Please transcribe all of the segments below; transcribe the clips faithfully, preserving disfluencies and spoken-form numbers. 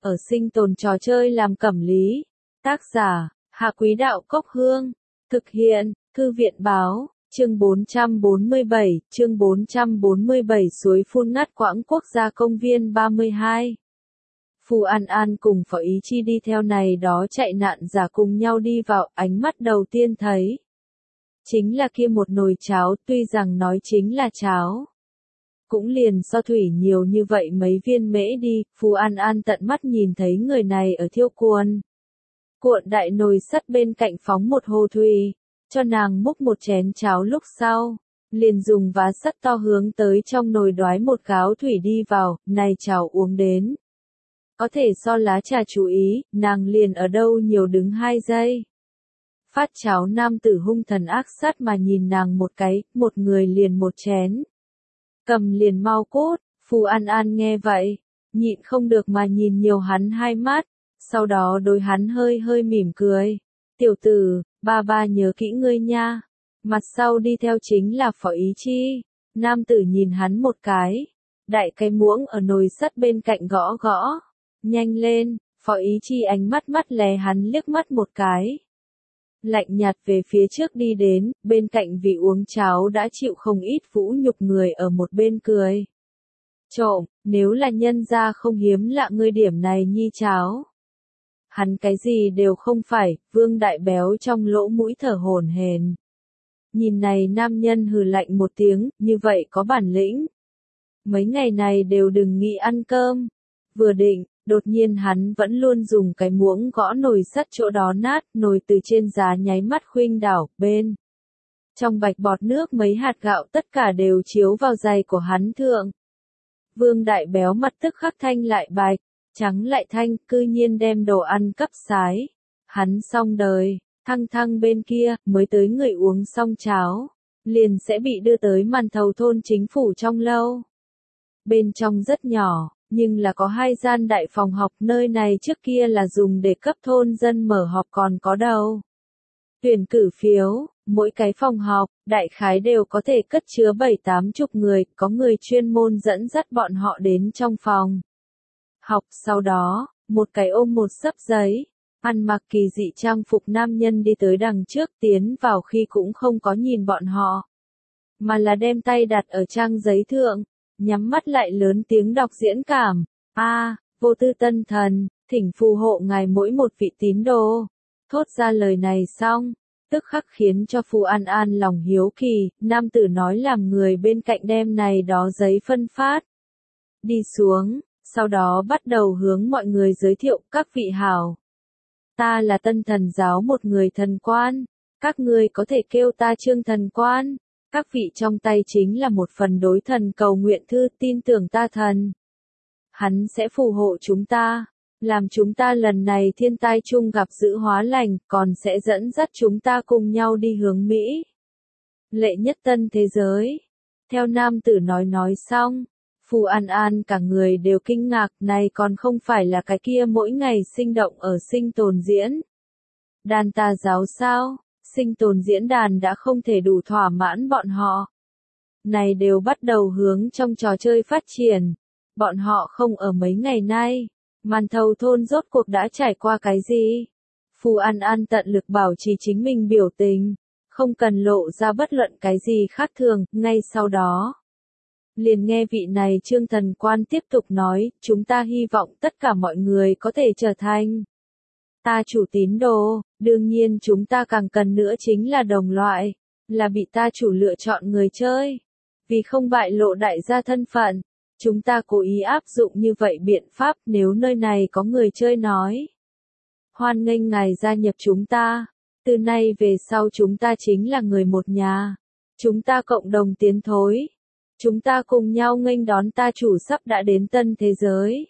ở sinh tồn trò chơi làm cẩm lý. Tác giả, Hạ Quý Đạo Cốc Hương. Thực hiện, Thư viện Báo, chương bốn trăm bốn mươi bảy, chương bốn trăm bốn mươi bảy suối phun ngắt quãng quốc gia công viên ba mươi hai. Phù An An cùng Phó Ý Chi đi theo này đó chạy nạn giả cùng nhau đi vào, ánh mắt đầu tiên thấy. Chính là kia một nồi cháo, tuy rằng nói chính là cháo. Cũng liền so thủy nhiều như vậy mấy viên mễ đi, Phù An An tận mắt nhìn thấy người này ở thiêu cuồn. Cuộn đại nồi sắt bên cạnh phóng một hồ thủy, cho nàng múc một chén cháo lúc sau, liền dùng vá sắt to hướng tới trong nồi đoái một gáo thủy đi vào, này cháo uống đến. Có thể so lá trà chú ý, nàng liền ở đâu nhiều đứng hai giây. Phát cháo nam tử hung thần ác sát mà nhìn nàng một cái, một người liền một chén. Cầm liền mau cốt, Phù An An nghe vậy, nhịn không được mà nhìn nhiều hắn hai mắt, sau đó đối hắn hơi hơi mỉm cười. Tiểu tử, ba ba nhớ kỹ ngươi nha. Mặt sau đi theo chính là Phó Ý Chi. Nam tử nhìn hắn một cái, đại cái muỗng ở nồi sắt bên cạnh gõ gõ. Nhanh lên, Phó Ý Chi ánh mắt mắt lé hắn liếc mắt một cái. Lạnh nhạt về phía trước đi đến, bên cạnh vị uống cháo đã chịu không ít vũ nhục người ở một bên cười. Trộm, nếu là nhân gia không hiếm lạ ngươi điểm này nhi cháo. Hắn cái gì đều không phải, Vương Đại Béo trong lỗ mũi thở hổn hển. Nhìn này nam nhân hừ lạnh một tiếng, như vậy có bản lĩnh. Mấy ngày này đều đừng nghĩ ăn cơm. Vừa định, đột nhiên hắn vẫn luôn dùng cái muỗng gõ nồi sắt chỗ đó nát, nồi từ trên giá nháy mắt khuynh đảo, bên. Trong bạch bọt nước mấy hạt gạo tất cả đều chiếu vào giày của hắn thượng. Vương Đại Béo mặt tức khắc thanh lại bạch, trắng lại thanh, cư nhiên đem đồ ăn cấp sái. Hắn xong đời, thăng thăng bên kia, mới tới người uống xong cháo, liền sẽ bị đưa tới màn thầu thôn chính phủ trong lâu. Bên trong rất nhỏ, nhưng là có hai gian đại phòng học, nơi này trước kia là dùng để cấp thôn dân mở họp còn có đâu. Tuyển cử phiếu, mỗi cái phòng học, đại khái đều có thể cất chứa bảy tám chục người, có người chuyên môn dẫn dắt bọn họ đến trong phòng học, sau đó, một cái ôm một xấp giấy, ăn mặc kỳ dị trang phục nam nhân đi tới đằng trước, tiến vào khi cũng không có nhìn bọn họ, mà là đem tay đặt ở trang giấy thượng, nhắm mắt lại lớn tiếng đọc diễn cảm. A, vô tư tân thần, thỉnh phù hộ ngài mỗi một vị tín đồ. Thốt ra lời này xong, tức khắc khiến cho Phù An An lòng hiếu kỳ, nam tử nói làm người bên cạnh đem này đó giấy phân phát. Đi xuống, sau đó bắt đầu hướng mọi người giới thiệu, các vị hảo. Ta là tân thần giáo một người thần quan, các ngươi có thể kêu ta Trương thần quan. Các vị trong tay chính là một phần đối thần cầu nguyện thư, tin tưởng ta thần. Hắn sẽ phù hộ chúng ta, làm chúng ta lần này thiên tai chung gặp dữ hóa lành, còn sẽ dẫn dắt chúng ta cùng nhau đi hướng Mỹ. Lệ nhất tân thế giới. Theo nam tử nói nói xong, Phù An An cả người đều kinh ngạc, này còn không phải là cái kia mỗi ngày sinh động ở sinh tồn diễn. Đàn tà giáo sao? Sinh tồn diễn đàn đã không thể đủ thỏa mãn bọn họ. Này đều bắt đầu hướng trong trò chơi phát triển. Bọn họ không ở mấy ngày nay. Màn thầu thôn rốt cuộc đã trải qua cái gì? Phù An An tận lực bảo trì chính mình biểu tình. Không cần lộ ra bất luận cái gì khác thường, ngay sau đó. Liền nghe vị này Trương thần quan tiếp tục nói, chúng ta hy vọng tất cả mọi người có thể trở thành ta chủ tín đồ, đương nhiên chúng ta càng cần nữa chính là đồng loại, là bị ta chủ lựa chọn người chơi. Vì không bại lộ đại gia thân phận, chúng ta cố ý áp dụng như vậy biện pháp nếu nơi này có người chơi nói. Hoan nghênh ngài gia nhập chúng ta, từ nay về sau chúng ta chính là người một nhà, chúng ta cộng đồng tiến thối, chúng ta cùng nhau nghênh đón ta chủ sắp đã đến tân thế giới.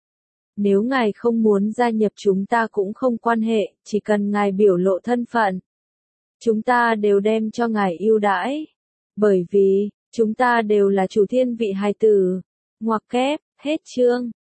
Nếu ngài không muốn gia nhập chúng ta cũng không quan hệ, chỉ cần ngài biểu lộ thân phận. Chúng ta đều đem cho ngài ưu đãi. Bởi vì, chúng ta đều là chủ thiên vị hài tử. Ngoặc kép, hết chương.